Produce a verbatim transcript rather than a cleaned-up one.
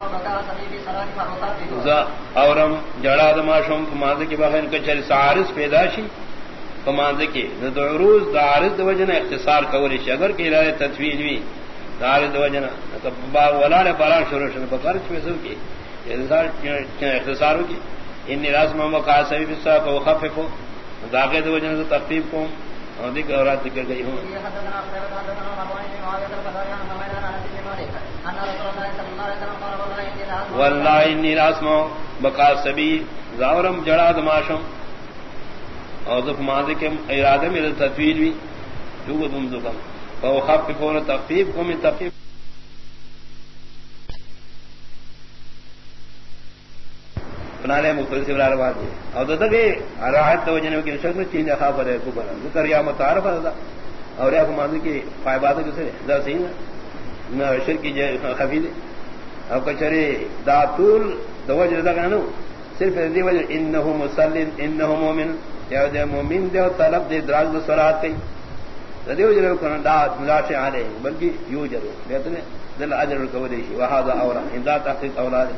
Oram جڑا دماشم کماند کی بہن کے چر سارس پیداشی کماند کی دو عروض دارد وجن اختصار کوریش اگر کہ ارادہ تطویل بھی دارد وجن ولا نے پارا شروع شروع بکر چوسو کی اختصار کی ان راس محمد قاسمی بسا کو خفف داغے دو وجن تخفیف کو اور دیکھ اور ذکر گئی ہوں واللہ انی راسمو بقاسبی زاورم جڑا دماشم اور دف ماضی کے ارادے میں تطویل بھی جو تم دکم فو خففون تخفیف کو من تخفیف بنانے مختلف سبرار بات ہے اور تو تک راحت توجہ کی شکل چین خبر ہے کو بنا ذکر یا متعارف ہے اور یا ماضی کی فائبات کسے دا صحیح نہ شرک کی خفی دے اور کچرے داتول توجہ دا کنو صرف دی وجہ انه مصلی انه مومن یا دے مومن دے طلب دے دراز صلات کی ردی وجہ کنا دا لا شیء علیہ بلکہ یوجر لیکن دل اجر کو دے وهذا اورا ان ذات تحقیق اولاد